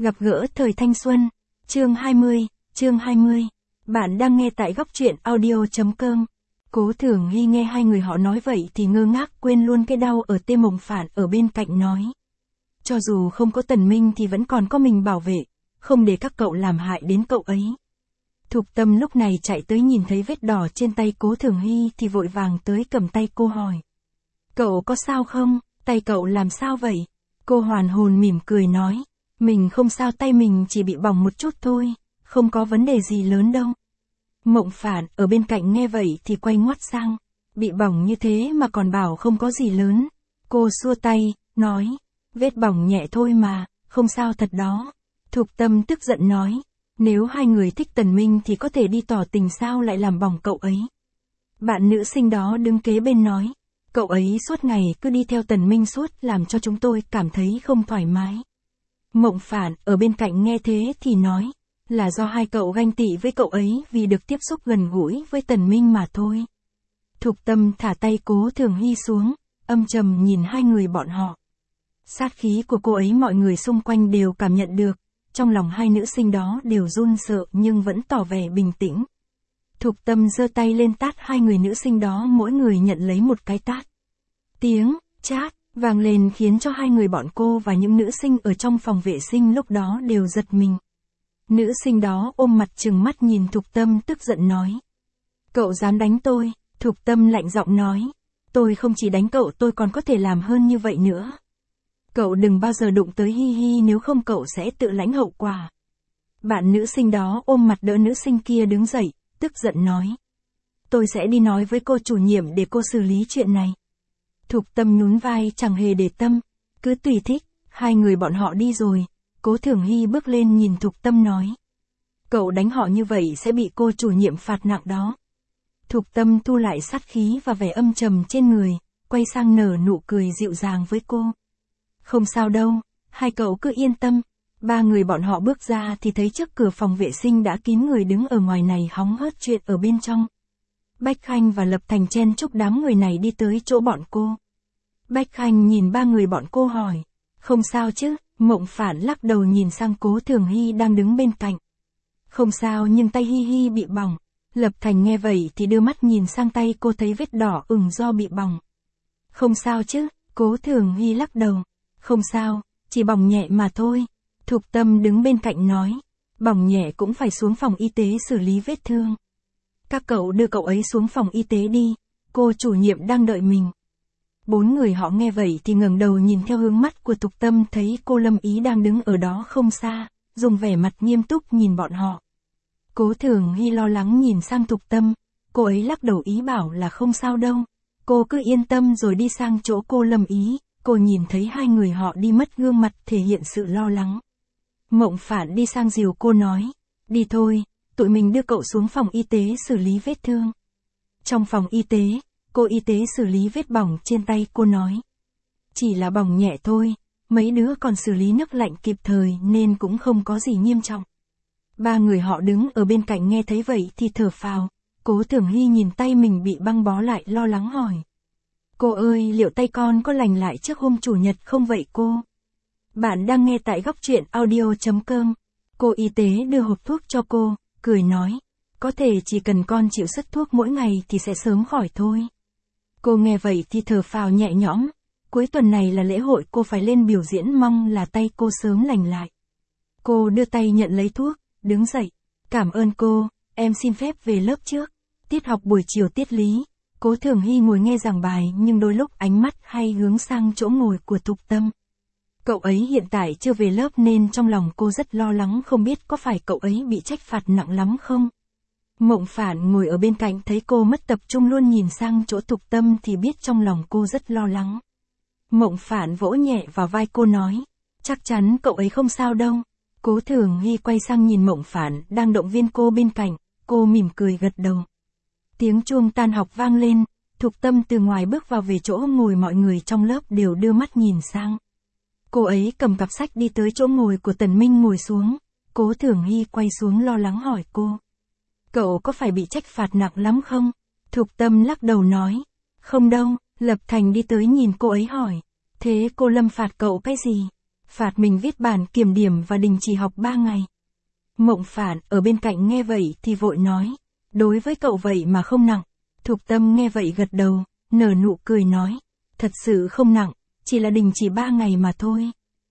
Gặp gỡ thời thanh xuân. Chương 20. Bạn đang nghe tại góc truyện audio.com. Cố Thường Hy nghe hai người họ nói vậy thì ngơ ngác quên luôn cái đau ở Tê Mộng Phản ở bên cạnh nói. Cho dù không có Tần Minh thì vẫn còn có mình bảo vệ, không để các cậu làm hại đến cậu ấy. Thục Tâm lúc này chạy tới nhìn thấy vết đỏ trên tay Cố Thường Hy thì vội vàng tới cầm tay cô hỏi. Cậu có sao không, tay cậu làm sao vậy? Cô hoàn hồn mỉm cười nói. Mình không sao, tay mình chỉ bị bỏng một chút thôi, không có vấn đề gì lớn đâu. Mộng Phản ở bên cạnh nghe vậy thì quay ngoắt sang. Bị bỏng như thế mà còn bảo không có gì lớn. Cô xua tay, nói. Vết bỏng nhẹ thôi mà, không sao thật đó. Thục Tâm tức giận nói. Nếu hai người thích Tần Minh thì có thể đi tỏ tình, sao lại làm bỏng cậu ấy. Bạn nữ sinh đó đứng kế bên nói. Cậu ấy suốt ngày cứ đi theo Tần Minh suốt, làm cho chúng tôi cảm thấy không thoải mái. Mộng Phản ở bên cạnh nghe thế thì nói. Là do hai cậu ganh tị với cậu ấy vì được tiếp xúc gần gũi với Tần Minh mà thôi. Thục Tâm thả tay Cố Thường Hy xuống, âm trầm nhìn hai người bọn họ. Sát khí của cô ấy mọi người xung quanh đều cảm nhận được, trong lòng hai nữ sinh đó đều run sợ nhưng vẫn tỏ vẻ bình tĩnh. Thục Tâm giơ tay lên tát hai người nữ sinh đó, mỗi người nhận lấy một cái tát. Tiếng chát vang lên khiến cho hai người bọn cô và những nữ sinh ở trong phòng vệ sinh lúc đó đều giật mình. Nữ sinh đó ôm mặt trừng mắt nhìn Thục Tâm tức giận nói. Cậu dám đánh tôi? Thục Tâm lạnh giọng nói. Tôi không chỉ đánh cậu, tôi còn có thể làm hơn như vậy nữa. Cậu đừng bao giờ đụng tới Hi Hi, nếu không cậu sẽ tự lãnh hậu quả. Bạn nữ sinh đó ôm mặt đỡ nữ sinh kia đứng dậy, tức giận nói. Tôi sẽ đi nói với cô chủ nhiệm để cô xử lý chuyện này. Thục Tâm nhún vai chẳng hề để tâm, cứ tùy thích. Hai người bọn họ đi rồi, Cố Thường Hy bước lên nhìn Thục Tâm nói. Cậu đánh họ như vậy sẽ bị cô chủ nhiệm phạt nặng đó. Thục Tâm thu lại sát khí và vẻ âm trầm trên người, quay sang nở nụ cười dịu dàng với cô. Không sao đâu, hai cậu cứ yên tâm. Ba người bọn họ bước ra thì thấy trước cửa phòng vệ sinh đã kín người đứng ở ngoài này hóng hớt chuyện ở bên trong. Bách Khanh và Lập Thành chen chúc đám người này đi tới chỗ bọn cô. Bách Khanh nhìn ba người bọn cô hỏi. Không sao chứ? Mộng Phản lắc đầu nhìn sang Cố Thường Hy đang đứng bên cạnh. Không sao, nhưng tay Hi Hi bị bỏng. Lập Thành nghe vậy thì đưa mắt nhìn sang tay cô, thấy vết đỏ ửng do bị bỏng. Không sao chứ? Cố Thường Hy lắc đầu. Không sao, chỉ bỏng nhẹ mà thôi. Thục Tâm đứng bên cạnh nói. Bỏng nhẹ cũng phải xuống phòng y tế xử lý vết thương. Các cậu đưa cậu ấy xuống phòng y tế đi, cô chủ nhiệm đang đợi mình. Bốn người họ nghe vậy thì ngẩng đầu nhìn theo hướng mắt của Thục Tâm, thấy cô Lâm Ý đang đứng ở đó không xa, dùng vẻ mặt nghiêm túc nhìn bọn họ. Cố Thường Hy lo lắng nhìn sang Thục Tâm, cô ấy lắc đầu ý bảo là không sao đâu, cô cứ yên tâm, rồi đi sang chỗ cô Lâm Ý. Cô nhìn thấy hai người họ đi mất, gương mặt thể hiện sự lo lắng. Mộng Phản đi sang dìu cô nói. Đi thôi, tụi mình đưa cậu xuống phòng y tế xử lý vết thương. Trong phòng y tế, cô y tế xử lý vết bỏng trên tay cô nói. Chỉ là bỏng nhẹ thôi, mấy đứa còn xử lý nước lạnh kịp thời nên cũng không có gì nghiêm trọng. Ba người họ đứng ở bên cạnh nghe thấy vậy thì thở phào. Cố Thường Hy nhìn tay mình bị băng bó lại lo lắng hỏi. Cô ơi, liệu tay con có lành lại trước hôm chủ nhật không vậy cô? Bạn đang nghe tại góc truyện audio.com. Cô y tế đưa hộp thuốc cho cô, cười nói. Có thể chỉ cần con chịu xuất thuốc mỗi ngày thì sẽ sớm khỏi thôi. Cô nghe vậy thì thở phào nhẹ nhõm. Cuối tuần này là lễ hội, cô phải lên biểu diễn, mong là tay cô sớm lành lại. Cô đưa tay nhận lấy thuốc, đứng dậy. Cảm ơn cô, em xin phép về lớp trước. Tiết học buổi chiều tiết lý. Cố Thường Hy ngồi nghe giảng bài nhưng đôi lúc ánh mắt hay hướng sang chỗ ngồi của Thục Tâm. Cậu ấy hiện tại chưa về lớp nên trong lòng cô rất lo lắng, không biết có phải cậu ấy bị trách phạt nặng lắm không. Mộng Phản ngồi ở bên cạnh thấy cô mất tập trung luôn nhìn sang chỗ Thục Tâm thì biết trong lòng cô rất lo lắng. Mộng Phản vỗ nhẹ vào vai cô nói. Chắc chắn cậu ấy không sao đâu. Cố Thường Hy quay sang nhìn Mộng Phản đang động viên cô bên cạnh, cô mỉm cười gật đầu. Tiếng chuông tan học vang lên, Thục Tâm từ ngoài bước vào về chỗ ngồi, mọi người trong lớp đều đưa mắt nhìn sang. Cô ấy cầm cặp sách đi tới chỗ ngồi của Tần Minh ngồi xuống. Cố Thường Hy quay xuống lo lắng hỏi cô. Cậu có phải bị trách phạt nặng lắm không? Thục Tâm lắc đầu nói. Không đâu. Lập Thành đi tới nhìn cô ấy hỏi. Thế cô Lâm phạt cậu cái gì? phạt mình viết bản kiểm điểm và đình chỉ học 3 ngày. Mộng Phản ở bên cạnh nghe vậy thì vội nói, đối với cậu vậy mà không nặng. Thục Tâm nghe vậy gật đầu, nở nụ cười nói, thật sự không nặng, chỉ là đình chỉ 3 ngày mà thôi.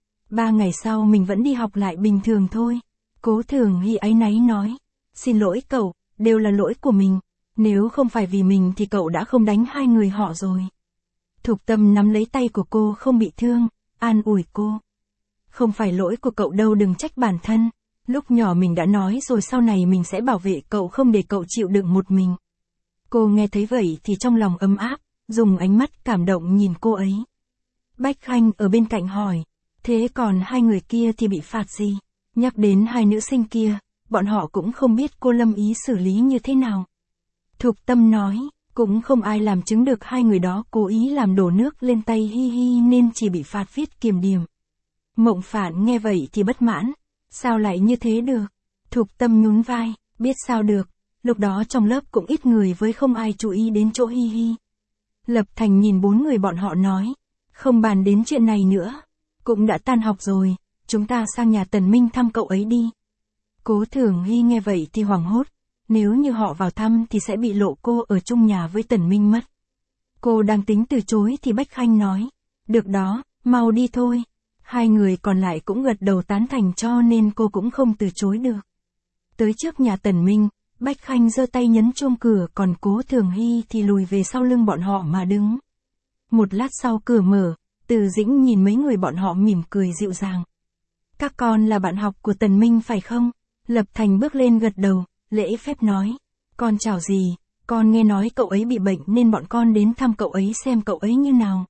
3 ngày sau mình vẫn đi học lại bình thường thôi. Cố Thường Hy áy náy nói, xin lỗi cậu, đều là lỗi của mình, nếu không phải vì mình thì cậu đã không đánh hai người họ rồi. Thục Tâm nắm lấy tay của cô không bị thương, an ủi cô. Không phải lỗi của cậu đâu, đừng trách bản thân, lúc nhỏ mình đã nói rồi sau này mình sẽ bảo vệ cậu không để cậu chịu đựng một mình. Cô nghe thấy vậy thì trong lòng ấm áp, dùng ánh mắt cảm động nhìn cô ấy. Bách Khanh ở bên cạnh hỏi, thế còn hai người kia thì bị phạt gì? Nhắc đến hai nữ sinh kia, bọn họ cũng không biết cô Lâm Ý xử lý như thế nào. Thục Tâm nói, cũng không ai làm chứng được hai người đó cố ý làm đổ nước lên tay hi hi nên chỉ bị phạt viết kiểm điểm. Mộng Phản nghe vậy thì bất mãn, sao lại như thế được? Thục Tâm nhún vai, biết sao được, lúc đó trong lớp cũng ít người với không ai chú ý đến chỗ hi hi. Lập Thành nhìn bốn người bọn họ nói, không bàn đến chuyện này nữa, cũng đã tan học rồi, chúng ta sang nhà Tần Minh thăm cậu ấy đi. Cố Thường Hy nghe vậy thì hoảng hốt, nếu như họ vào thăm thì sẽ bị lộ cô ở chung nhà với Tần Minh mất. Cô đang tính từ chối thì Bách Khanh nói, được đó, mau đi thôi. Hai người còn lại cũng gật đầu tán thành cho nên cô cũng không từ chối được. Tới trước nhà Tần Minh, Bách Khanh giơ tay nhấn chuông cửa, còn Cố Thường Hy thì lùi về sau lưng bọn họ mà đứng. Một lát sau cửa mở, Từ Dĩnh nhìn mấy người bọn họ mỉm cười dịu dàng. Các con là bạn học của Tần Minh phải không? Lập Thành bước lên gật đầu, lễ phép nói. Con chào gì, con nghe nói cậu ấy bị bệnh nên bọn con đến thăm cậu ấy xem cậu ấy như nào.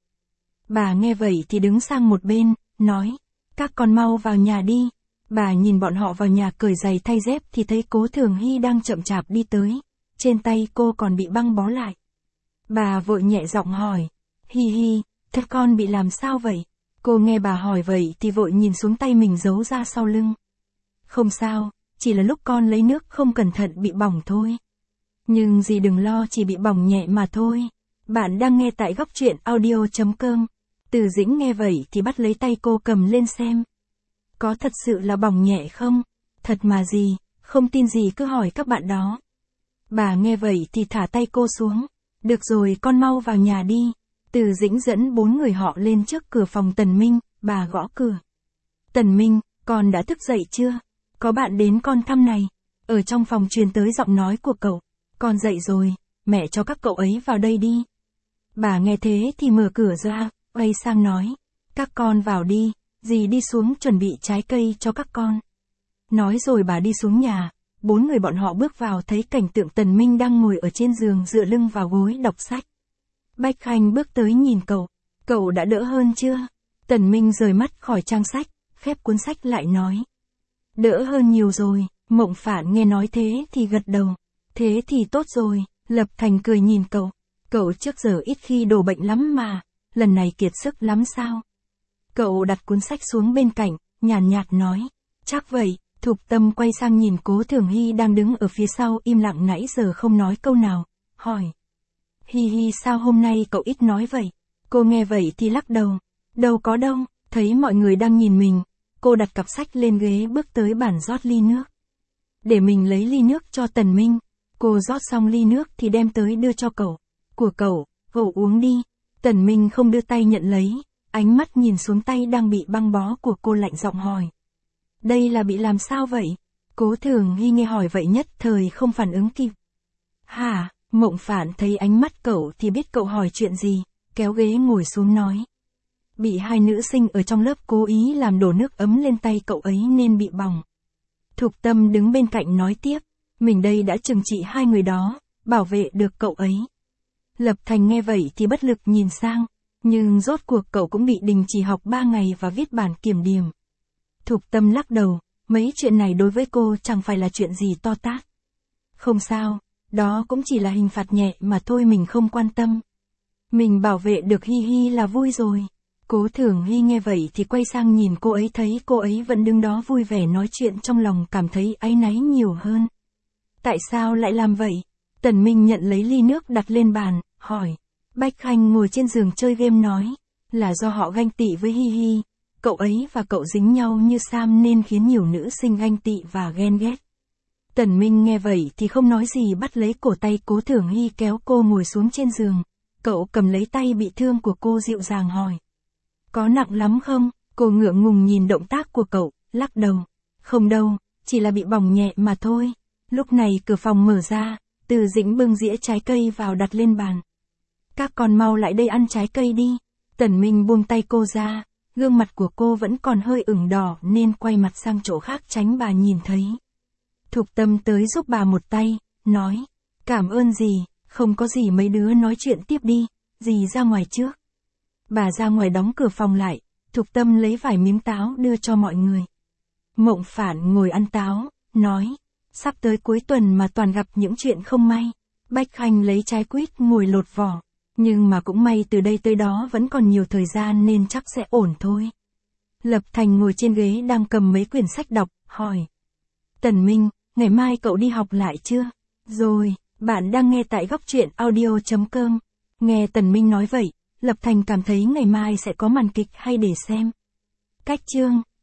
Bà nghe vậy thì đứng sang một bên, nói. Các con mau vào nhà đi. Bà nhìn bọn họ vào nhà cởi giày thay dép thì thấy Cố Thường Hy đang chậm chạp đi tới. Trên tay cô còn bị băng bó lại. Bà vội nhẹ giọng hỏi. Hi hi, thế con bị làm sao vậy? Cô nghe bà hỏi vậy thì vội nhìn xuống tay mình giấu ra sau lưng. Không sao, chỉ là lúc con lấy nước không cẩn thận bị bỏng thôi. Nhưng dì đừng lo, chỉ bị bỏng nhẹ mà thôi. Bạn đang nghe tại góc truyện audio.com. Từ Dĩnh nghe vậy thì bắt lấy tay cô cầm lên xem. Có thật sự là bỏng nhẹ không? Thật mà dì, không tin gì cứ hỏi các bạn đó. Bà nghe vậy thì thả tay cô xuống. Được rồi, con mau vào nhà đi. Từ Dĩnh dẫn bốn người họ lên trước cửa phòng Tần Minh, bà gõ cửa. Tần Minh, con đã thức dậy chưa? Có bạn đến con thăm này. Ở trong phòng truyền tới giọng nói của cậu. Con dậy rồi, mẹ cho các cậu ấy vào đây đi. Bà nghe thế thì mở cửa ra, quay sang nói. Các con vào đi, dì đi xuống chuẩn bị trái cây cho các con. Nói rồi bà đi xuống nhà, bốn người bọn họ bước vào thấy cảnh tượng Tần Minh đang ngồi ở trên giường dựa lưng vào gối đọc sách. Bách Khanh bước tới nhìn cậu đã đỡ hơn chưa? Tần Minh rời mắt khỏi trang sách, khép cuốn sách lại nói. Đỡ hơn nhiều rồi. Mộng Phản nghe nói thế thì gật đầu. Thế thì tốt rồi. Lập Thành cười nhìn cậu trước giờ ít khi đổ bệnh lắm mà, lần này kiệt sức lắm sao? Cậu đặt cuốn sách xuống bên cạnh, nhàn nhạt nói. Chắc vậy. Thục Tâm quay sang nhìn Cố Thường Hy đang đứng ở phía sau im lặng nãy giờ không nói câu nào, hỏi. Hi hi, sao hôm nay cậu ít nói vậy? Cô nghe vậy thì lắc đầu. Đâu có đâu, thấy mọi người đang nhìn mình. Cô đặt cặp sách lên ghế bước tới bàn rót ly nước. Để mình lấy ly nước cho Tần Minh. Cô rót xong ly nước thì đem tới đưa cho cậu. Của cậu uống đi. Tần Minh không đưa tay nhận lấy. Ánh mắt nhìn xuống tay đang bị băng bó của cô lạnh giọng hỏi. Đây là bị làm sao vậy? Cố Thường Hy nghe hỏi vậy nhất thời không phản ứng kịp. Hả? Mộng Phản thấy ánh mắt cậu thì biết cậu hỏi chuyện gì, kéo ghế ngồi xuống nói. Bị hai nữ sinh ở trong lớp cố ý làm đổ nước ấm lên tay cậu ấy nên bị bỏng. Thục Tâm đứng bên cạnh nói tiếp, mình đây đã trừng trị hai người đó, bảo vệ được cậu ấy. Lập Thành nghe vậy thì bất lực nhìn sang, nhưng rốt cuộc cậu cũng bị đình chỉ học 3 ngày và viết bản kiểm điểm. Thục Tâm lắc đầu, mấy chuyện này đối với cô chẳng phải là chuyện gì to tát. Không sao, đó cũng chỉ là hình phạt nhẹ mà thôi, mình không quan tâm. Mình bảo vệ được Hi hi là vui rồi. Cố Thường Hy nghe vậy thì quay sang nhìn cô ấy, thấy cô ấy vẫn đứng đó vui vẻ nói chuyện, trong lòng cảm thấy áy náy nhiều hơn. Tại sao lại làm vậy? Tần Minh nhận lấy ly nước đặt lên bàn, hỏi. Bách Khanh ngồi trên giường chơi game nói. Là do họ ganh tị với Hi hi. Cậu ấy và cậu dính nhau như Sam nên khiến nhiều nữ sinh ganh tị và ghen ghét. Tần Minh nghe vậy thì không nói gì, bắt lấy cổ tay Cố Thường Hy kéo cô ngồi xuống trên giường. Cậu cầm lấy tay bị thương của cô dịu dàng hỏi. Có nặng lắm không? Cô ngượng ngùng nhìn động tác của cậu, lắc đầu. Không đâu, chỉ là bị bỏng nhẹ mà thôi. Lúc này cửa phòng mở ra, Từ Dĩnh bưng dĩa trái cây vào đặt lên bàn. Các con mau lại đây ăn trái cây đi. Tần Minh buông tay cô ra, gương mặt của cô vẫn còn hơi ửng đỏ nên quay mặt sang chỗ khác tránh bà nhìn thấy. Thục Tâm tới giúp bà một tay, nói. Cảm ơn dì, không có gì mấy đứa nói chuyện tiếp đi, dì ra ngoài trước. Bà ra ngoài đóng cửa phòng lại, Thục Tâm lấy vài miếng táo đưa cho mọi người. Mộng Phản ngồi ăn táo, nói. Sắp tới cuối tuần mà toàn gặp những chuyện không may. Bách Khanh lấy trái quýt ngồi lột vỏ. Nhưng mà cũng may từ đây tới đó vẫn còn nhiều thời gian nên chắc sẽ ổn thôi. Lập Thành ngồi trên ghế đang cầm mấy quyển sách đọc, hỏi. Tần Minh, ngày mai cậu đi học lại chưa? Rồi, bạn đang nghe tại góc truyện audio.com. Nghe Tần Minh nói vậy, Lập Thành cảm thấy ngày mai sẽ có màn kịch hay để xem. Cách chương